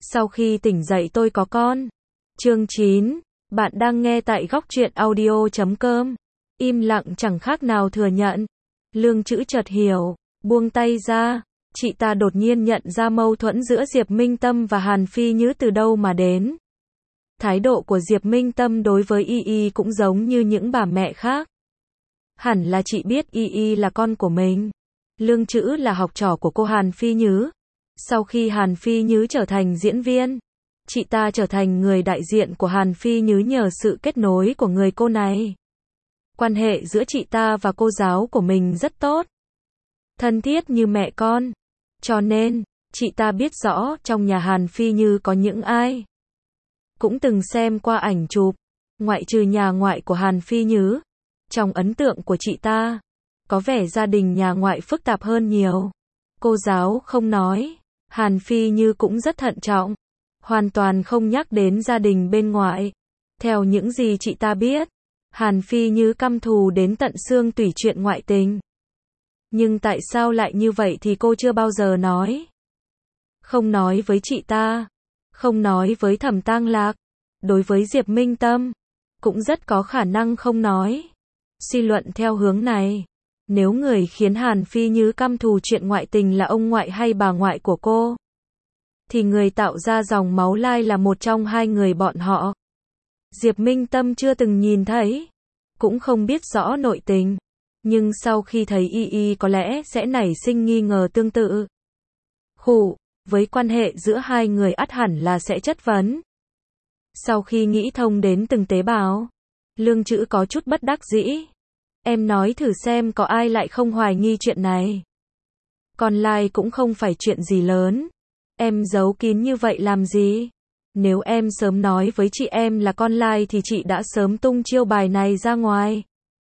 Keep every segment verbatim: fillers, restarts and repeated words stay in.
Sau khi tỉnh dậy tôi có con. Chương chín. Bạn đang nghe tại góc truyện audio chấm com. Im lặng chẳng khác nào thừa nhận. Lương Chữ chợt hiểu, buông tay ra. Chị ta đột nhiên nhận ra mâu thuẫn giữa Diệp Minh Tâm và Hàn Phi Nhứ từ đâu mà đến. Thái độ của Diệp Minh Tâm đối với Y Y cũng giống như những bà mẹ khác. Hẳn là chị biết Y Y là con của mình. Lương Chữ là học trò của cô Hàn Phi Nhứ. Sau khi Hàn Phi Nhứ trở thành diễn viên, chị ta trở thành người đại diện của Hàn Phi Nhứ nhờ sự kết nối của người cô này. Quan hệ giữa chị ta và cô giáo của mình rất tốt, thân thiết như mẹ con. Cho nên, chị ta biết rõ trong nhà Hàn Phi Nhứ có những ai. Cũng từng xem qua ảnh chụp, ngoại trừ nhà ngoại của Hàn Phi Nhứ. Trong ấn tượng của chị ta, có vẻ gia đình nhà ngoại phức tạp hơn nhiều. Cô giáo không nói, Hàn Phi Nhứ cũng rất thận trọng, hoàn toàn không nhắc đến gia đình bên ngoại. Theo những gì chị ta biết, Hàn Phi Nhứ căm thù đến tận xương tủy chuyện ngoại tình. Nhưng tại sao lại như vậy thì cô chưa bao giờ nói. Không nói với chị ta, không nói với Thẩm Tang Lạc, đối với Diệp Minh Tâm, cũng rất có khả năng không nói. Suy luận theo hướng này, nếu người khiến Hàn Phi Nhứ căm thù chuyện ngoại tình là ông ngoại hay bà ngoại của cô, thì người tạo ra dòng máu lai là một trong hai người bọn họ. Diệp Minh Tâm chưa từng nhìn thấy, cũng không biết rõ nội tình, nhưng sau khi thấy Y Y có lẽ sẽ nảy sinh nghi ngờ tương tự. Khụ, với quan hệ giữa hai người ắt hẳn là sẽ chất vấn. Sau khi nghĩ thông đến từng tế bào, Lương Chữ có chút bất đắc dĩ. Em nói thử xem có ai lại không hoài nghi chuyện này. Con lai cũng không phải chuyện gì lớn. Em giấu kín như vậy làm gì? Nếu em sớm nói với chị em là con lai thì chị đã sớm tung chiêu bài này ra ngoài.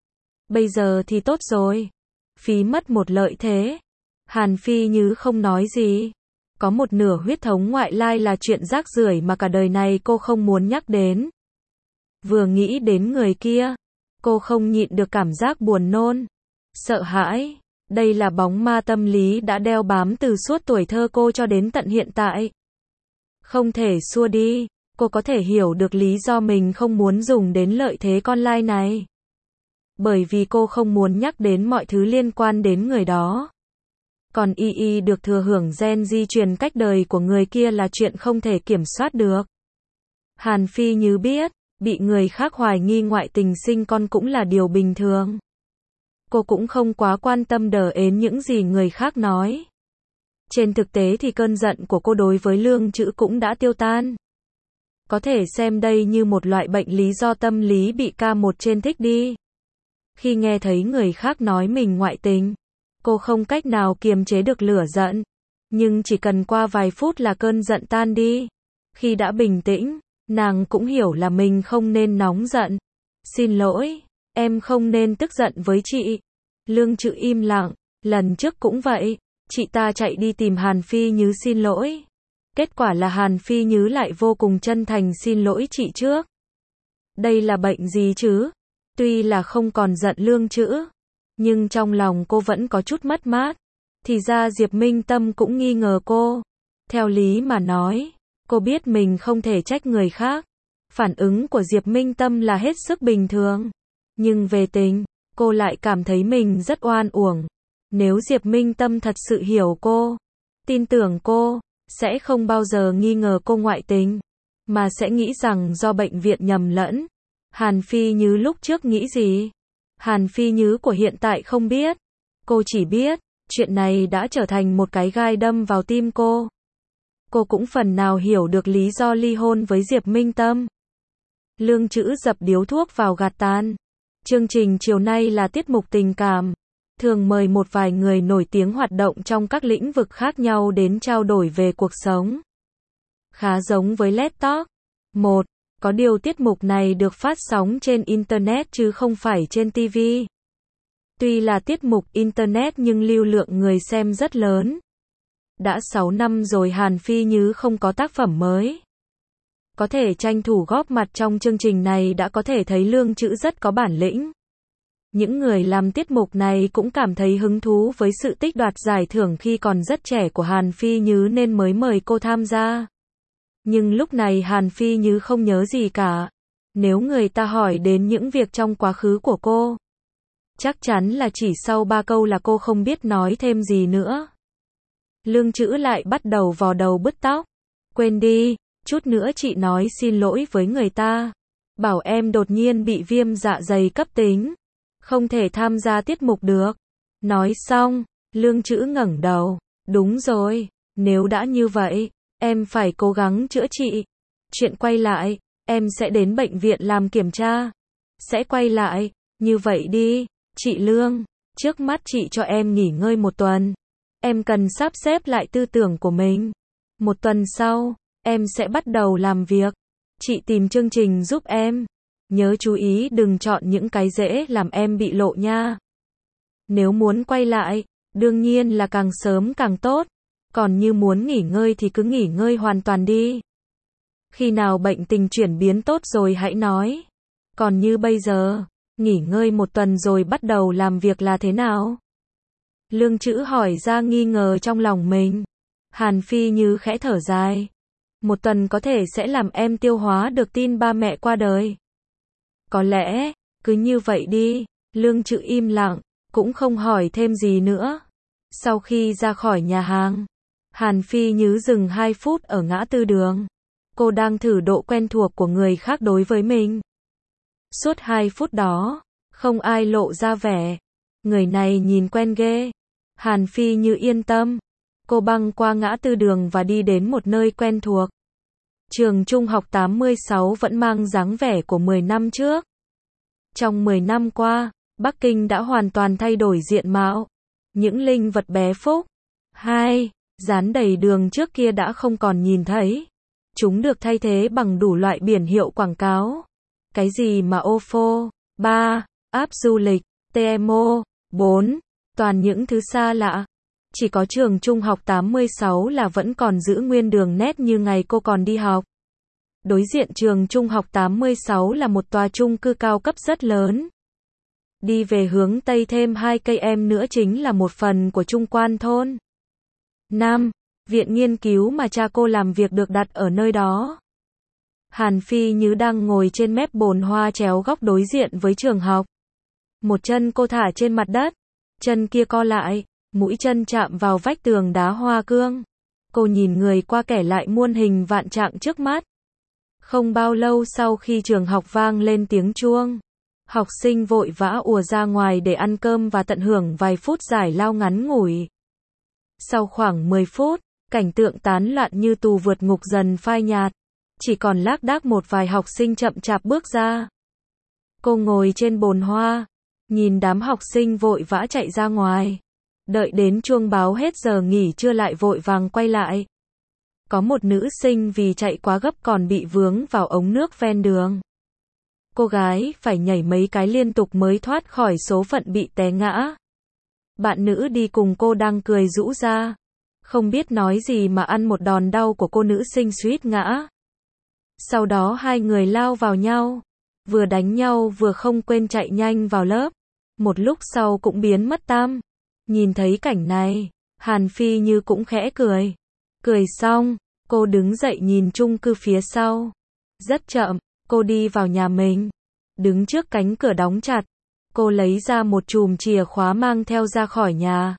Bây giờ thì tốt rồi. Phí mất một lợi thế. Hàn Phi Nhứ không nói gì. Có một nửa huyết thống ngoại lai là chuyện rác rưởi mà cả đời này cô không muốn nhắc đến. Vừa nghĩ đến người kia, cô không nhịn được cảm giác buồn nôn, sợ hãi. Đây là bóng ma tâm lý đã đeo bám từ suốt tuổi thơ cô cho đến tận hiện tại. Không thể xua đi, cô có thể hiểu được lý do mình không muốn dùng đến lợi thế con lai này. Bởi vì cô không muốn nhắc đến mọi thứ liên quan đến người đó. Còn Y Y được thừa hưởng gen di truyền cách đời của người kia là chuyện không thể kiểm soát được. Hàn Phi Nhứ biết, bị người khác hoài nghi ngoại tình sinh con cũng là điều bình thường. Cô cũng không quá quan tâm đờ ến những gì người khác nói. Trên thực tế thì cơn giận của cô đối với Lương Chữ cũng đã tiêu tan. Có thể xem đây như một loại bệnh lý do tâm lý bị ca một trên thích đi. Khi nghe thấy người khác nói mình ngoại tình, cô không cách nào kiềm chế được lửa giận. Nhưng chỉ cần qua vài phút là cơn giận tan đi. Khi đã bình tĩnh, nàng cũng hiểu là mình không nên nóng giận. Xin lỗi, em không nên tức giận với chị. Lương Chữ im lặng, lần trước cũng vậy, chị ta chạy đi tìm Hàn Phi Nhứ xin lỗi. Kết quả là Hàn Phi Nhứ lại vô cùng chân thành xin lỗi chị trước. Đây là bệnh gì chứ? Tuy là không còn giận Lương Chữ, nhưng trong lòng cô vẫn có chút mất mát. Thì ra Diệp Minh Tâm cũng nghi ngờ cô. Theo lý mà nói, cô biết mình không thể trách người khác. Phản ứng của Diệp Minh Tâm là hết sức bình thường. Nhưng về tình, cô lại cảm thấy mình rất oan uổng. Nếu Diệp Minh Tâm thật sự hiểu cô, tin tưởng cô, sẽ không bao giờ nghi ngờ cô ngoại tình, mà sẽ nghĩ rằng do bệnh viện nhầm lẫn. Hàn Phi Nhứ lúc trước nghĩ gì? Hàn Phi Nhứ của hiện tại không biết. Cô chỉ biết, chuyện này đã trở thành một cái gai đâm vào tim cô. Cô cũng phần nào hiểu được lý do ly hôn với Diệp Minh Tâm. Lương Chữ dập điếu thuốc vào gạt tàn. Chương trình chiều nay là tiết mục tình cảm. Thường mời một vài người nổi tiếng hoạt động trong các lĩnh vực khác nhau đến trao đổi về cuộc sống. Khá giống với Let's Talk. một. Có điều tiết mục này được phát sóng trên Internet chứ không phải trên ti vi. Tuy là tiết mục Internet nhưng lưu lượng người xem rất lớn. Đã sáu năm rồi Hàn Phi Nhứ không có tác phẩm mới. Có thể tranh thủ góp mặt trong chương trình này đã có thể thấy Lương Chữ rất có bản lĩnh. Những người làm tiết mục này cũng cảm thấy hứng thú với sự tích đoạt giải thưởng khi còn rất trẻ của Hàn Phi Nhứ nên mới mời cô tham gia. Nhưng lúc này Hàn Phi như không nhớ gì cả. Nếu người ta hỏi đến những việc trong quá khứ của cô, chắc chắn là chỉ sau ba câu là cô không biết nói thêm gì nữa. Lương Chữ lại bắt đầu vò đầu bứt tóc. Quên đi, chút nữa chị nói xin lỗi với người ta. Bảo em đột nhiên bị viêm dạ dày cấp tính. Không thể tham gia tiết mục được. Nói xong, Lương Chữ ngẩng đầu. Đúng rồi, nếu đã như vậy, em phải cố gắng chữa trị. Chuyện quay lại, em sẽ đến bệnh viện làm kiểm tra. Sẽ quay lại, như vậy đi, chị Lương, trước mắt chị cho em nghỉ ngơi một tuần. Em cần sắp xếp lại tư tưởng của mình. Một tuần sau, em sẽ bắt đầu làm việc. Chị tìm chương trình giúp em. Nhớ chú ý đừng chọn những cái dễ làm em bị lộ nha. Nếu muốn quay lại, đương nhiên là càng sớm càng tốt. Còn như muốn nghỉ ngơi thì cứ nghỉ ngơi hoàn toàn đi. Khi nào bệnh tình chuyển biến tốt rồi hãy nói. Còn như bây giờ, nghỉ ngơi một tuần rồi bắt đầu làm việc là thế nào? Lương Chữ hỏi ra nghi ngờ trong lòng mình. Hàn Phi như khẽ thở dài. Một tuần có thể sẽ làm em tiêu hóa được tin ba mẹ qua đời. Có lẽ, cứ như vậy đi. Lương Chữ im lặng, cũng không hỏi thêm gì nữa. Sau khi ra khỏi nhà hàng, Hàn Phi Như dừng hai phút ở ngã tư đường. Cô đang thử độ quen thuộc của người khác đối với mình. Suốt hai phút đó, không ai lộ ra vẻ. Người này nhìn quen ghê. Hàn Phi Như yên tâm. Cô băng qua ngã tư đường và đi đến một nơi quen thuộc. Trường trung học tám mươi sáu vẫn mang dáng vẻ của mười năm trước. Trong mười năm qua, Bắc Kinh đã hoàn toàn thay đổi diện mạo. Những linh vật bé Phúc, hai, dán đầy đường trước kia đã không còn nhìn thấy. Chúng được thay thế bằng đủ loại biển hiệu quảng cáo. Cái gì mà ô phô, ba, app du lịch, tê em o, bốn, toàn những thứ xa lạ. Chỉ có trường trung học tám mươi sáu là vẫn còn giữ nguyên đường nét như ngày cô còn đi học. Đối diện trường trung học tám mươi sáu là một tòa chung cư cao cấp rất lớn. Đi về hướng Tây thêm hai cây em nữa chính là một phần của Trung Quan thôn. năm. Viện nghiên cứu mà cha cô làm việc được đặt ở nơi đó. Hàn Phi Như đang ngồi trên mép bồn hoa chéo góc đối diện với trường học. Một chân cô thả trên mặt đất, chân kia co lại, mũi chân chạm vào vách tường đá hoa cương. Cô nhìn người qua kẻ lại muôn hình vạn trạng trước mắt. Không bao lâu sau khi trường học vang lên tiếng chuông, học sinh vội vã ùa ra ngoài để ăn cơm và tận hưởng vài phút giải lao ngắn ngủi. Sau khoảng mười phút, cảnh tượng tán loạn như tù vượt ngục dần phai nhạt. Chỉ còn lác đác một vài học sinh chậm chạp bước ra. Cô ngồi trên bồn hoa, nhìn đám học sinh vội vã chạy ra ngoài. Đợi đến chuông báo hết giờ nghỉ trưa lại vội vàng quay lại. Có một nữ sinh vì chạy quá gấp còn bị vướng vào ống nước ven đường. Cô gái phải nhảy mấy cái liên tục mới thoát khỏi số phận bị té ngã. Bạn nữ đi cùng cô đang cười rũ ra. Không biết nói gì mà ăn một đòn đau của cô nữ sinh suýt ngã. Sau đó hai người lao vào nhau. Vừa đánh nhau vừa không quên chạy nhanh vào lớp. Một lúc sau cũng biến mất tăm. Nhìn thấy cảnh này, Hàn Phi Như cũng khẽ cười. Cười xong, cô đứng dậy nhìn chung cư phía sau. Rất chậm, cô đi vào nhà mình. Đứng trước cánh cửa đóng chặt, cô lấy ra một chùm chìa khóa mang theo ra khỏi nhà.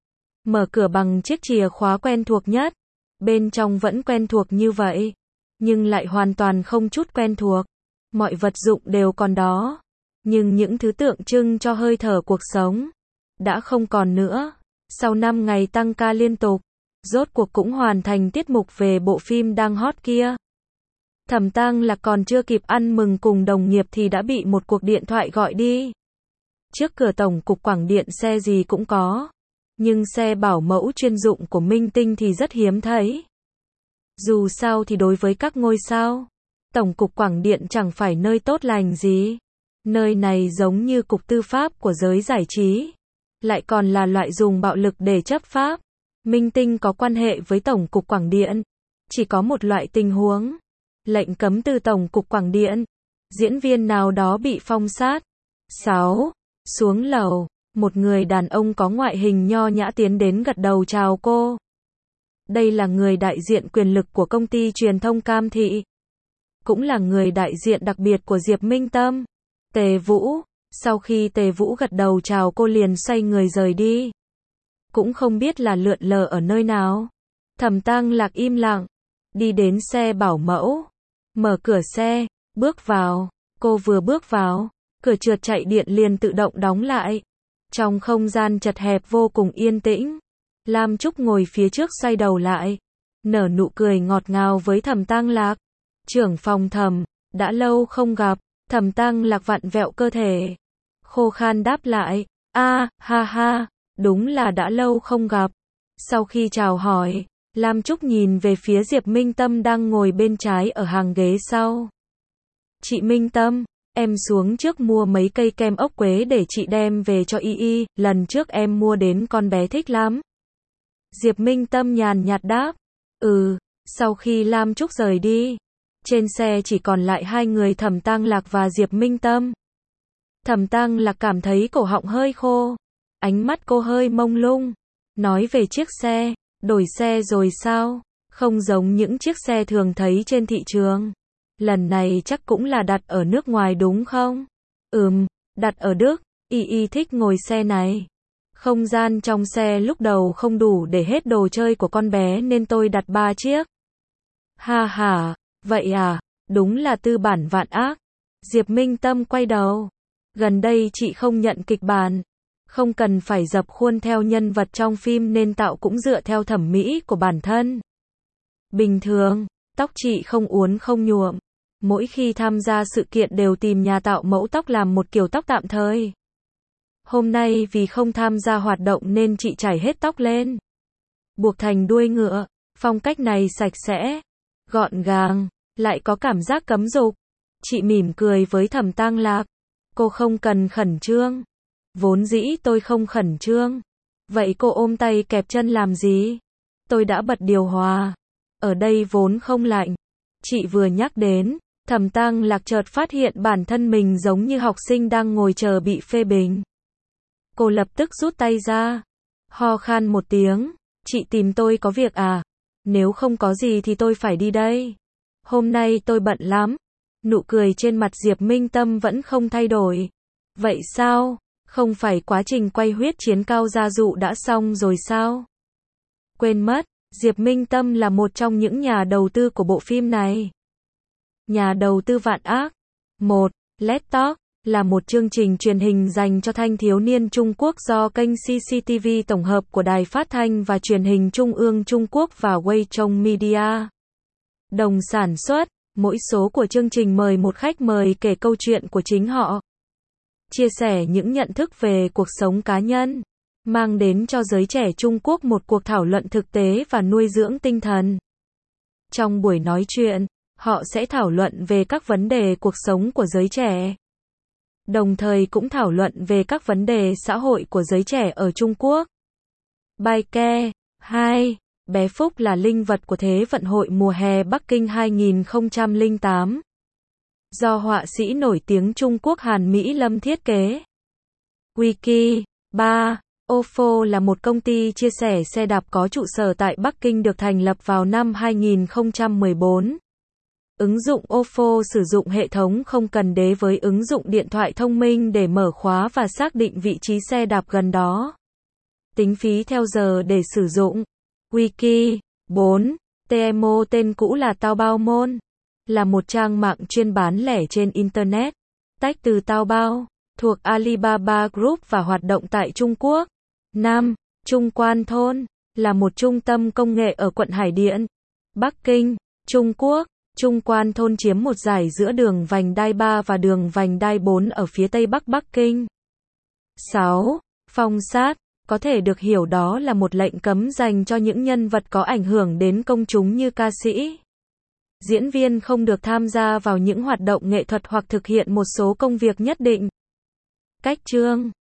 Mở cửa bằng chiếc chìa khóa quen thuộc nhất. Bên trong vẫn quen thuộc như vậy, nhưng lại hoàn toàn không chút quen thuộc. Mọi vật dụng đều còn đó, nhưng những thứ tượng trưng cho hơi thở cuộc sống đã không còn nữa. Sau năm ngày tăng ca liên tục, rốt cuộc cũng hoàn thành tiết mục về bộ phim đang hot kia. Thẩm Tăng Lạc còn chưa kịp ăn mừng cùng đồng nghiệp thì đã bị một cuộc điện thoại gọi đi. Trước cửa tổng cục Quảng Điện xe gì cũng có, nhưng xe bảo mẫu chuyên dụng của minh tinh thì rất hiếm thấy. Dù sao thì đối với các ngôi sao, tổng cục Quảng Điện chẳng phải nơi tốt lành gì. Nơi này giống như cục tư pháp của giới giải trí, lại còn là loại dùng bạo lực để chấp pháp. Minh tinh có quan hệ với tổng cục Quảng Điện, chỉ có một loại tình huống, lệnh cấm từ tổng cục Quảng Điện. Diễn viên nào đó bị phong sát. sáu. Xuống lầu, một người đàn ông có ngoại hình nho nhã tiến đến gật đầu chào cô. Đây là người đại diện quyền lực của công ty truyền thông Cam Thị. Cũng là người đại diện đặc biệt của Diệp Minh Tâm. Tề Vũ. Sau khi Tề Vũ gật đầu chào cô liền xoay người rời đi. Cũng không biết là lượn lờ ở nơi nào. Thẩm Tăng Lạc im lặng. Đi đến xe bảo mẫu. Mở cửa xe. Bước vào. Cô vừa bước vào. Cửa trượt chạy điện liền tự động đóng lại. Trong không gian chật hẹp vô cùng yên tĩnh. Lam Trúc ngồi phía trước xoay đầu lại. Nở nụ cười ngọt ngào với Thẩm Tăng Lạc. Trưởng phòng Thẩm, đã lâu không gặp. Thẩm Tăng Lạc vặn vẹo cơ thể. Khô khan đáp lại. A, ha ha, đúng là đã lâu không gặp. Sau khi chào hỏi, Lam Trúc nhìn về phía Diệp Minh Tâm đang ngồi bên trái ở hàng ghế sau. Chị Minh Tâm, em xuống trước mua mấy cây kem ốc quế để chị đem về cho Y Y, lần trước em mua đến con bé thích lắm. Diệp Minh Tâm nhàn nhạt đáp. Ừ, sau khi Lam Trúc rời đi, trên xe chỉ còn lại hai người Thẩm Tăng Lạc và Diệp Minh Tâm. Thẩm Tăng Lạc cảm thấy cổ họng hơi khô, ánh mắt cô hơi mông lung, nói về chiếc xe, đổi xe rồi sao, không giống những chiếc xe thường thấy trên thị trường. Lần này chắc cũng là đặt ở nước ngoài đúng không? Ừm, đặt ở Đức, Y Y thích ngồi xe này. Không gian trong xe lúc đầu không đủ để hết đồ chơi của con bé nên tôi đặt ba chiếc. Ha ha, vậy à, đúng là tư bản vạn ác. Diệp Minh Tâm quay đầu. Gần đây chị không nhận kịch bản. Không cần phải dập khuôn theo nhân vật trong phim nên tạo cũng dựa theo thẩm mỹ của bản thân. Bình thường, tóc chị không uốn không nhuộm. Mỗi khi tham gia sự kiện đều tìm nhà tạo mẫu tóc làm một kiểu tóc tạm thời. Hôm nay vì không tham gia hoạt động nên chị chải hết tóc lên. Buộc thành đuôi ngựa, phong cách này sạch sẽ, gọn gàng, lại có cảm giác cấm dục. Chị mỉm cười với Thẩm Tăng Lạc. Cô không cần khẩn trương. Vốn dĩ tôi không khẩn trương. Vậy cô ôm tay kẹp chân làm gì? Tôi đã bật điều hòa. Ở đây vốn không lạnh. Chị vừa nhắc đến, Thẩm Tăng Lạc chợt phát hiện bản thân mình giống như học sinh đang ngồi chờ bị phê bình. Cô lập tức rút tay ra. Ho khan một tiếng. Chị tìm tôi có việc à? Nếu không có gì thì tôi phải đi đây. Hôm nay tôi bận lắm. Nụ cười trên mặt Diệp Minh Tâm vẫn không thay đổi. Vậy sao? Không phải quá trình quay huyết chiến cao gia dụ đã xong rồi sao? Quên mất, Diệp Minh Tâm là một trong những nhà đầu tư của bộ phim này. Nhà đầu tư vạn ác. một. Let's Talk là một chương trình truyền hình dành cho thanh thiếu niên Trung Quốc do kênh xê xê tê vê tổng hợp của Đài Phát thanh và Truyền hình Trung ương Trung Quốc và Wei Chong Media đồng sản xuất. Mỗi số của chương trình mời một khách mời kể câu chuyện của chính họ, chia sẻ những nhận thức về cuộc sống cá nhân, mang đến cho giới trẻ Trung Quốc một cuộc thảo luận thực tế và nuôi dưỡng tinh thần. Trong buổi nói chuyện, họ sẽ thảo luận về các vấn đề cuộc sống của giới trẻ, đồng thời cũng thảo luận về các vấn đề xã hội của giới trẻ ở Trung Quốc. Bài kè. hai. Bé Phúc là linh vật của Thế vận hội mùa hè Bắc Kinh hai nghìn không trăm lẻ tám. Do họa sĩ nổi tiếng Trung Quốc Hàn Mỹ Lâm thiết kế. Wiki. ba. Ofo là một công ty chia sẻ xe đạp có trụ sở tại Bắc Kinh được thành lập vào năm hai nghìn không trăm mười bốn. Ứng dụng Ofo sử dụng hệ thống không cần đế với ứng dụng điện thoại thông minh để mở khóa và xác định vị trí xe đạp gần đó. Tính phí theo giờ để sử dụng. Wiki. bốn. Temu tên cũ là Taobao Mall, là một trang mạng chuyên bán lẻ trên Internet, tách từ Taobao, thuộc Alibaba Group và hoạt động tại Trung Quốc. năm. Trung Quan Thôn, là một trung tâm công nghệ ở quận Hải Điện, Bắc Kinh, Trung Quốc. Trung Quan Thôn chiếm một dải giữa đường vành đai ba và đường vành đai bốn ở phía tây bắc Bắc Kinh. sáu. Phong sát, có thể được hiểu đó là một lệnh cấm dành cho những nhân vật có ảnh hưởng đến công chúng như ca sĩ, diễn viên không được tham gia vào những hoạt động nghệ thuật hoặc thực hiện một số công việc nhất định. Cách chương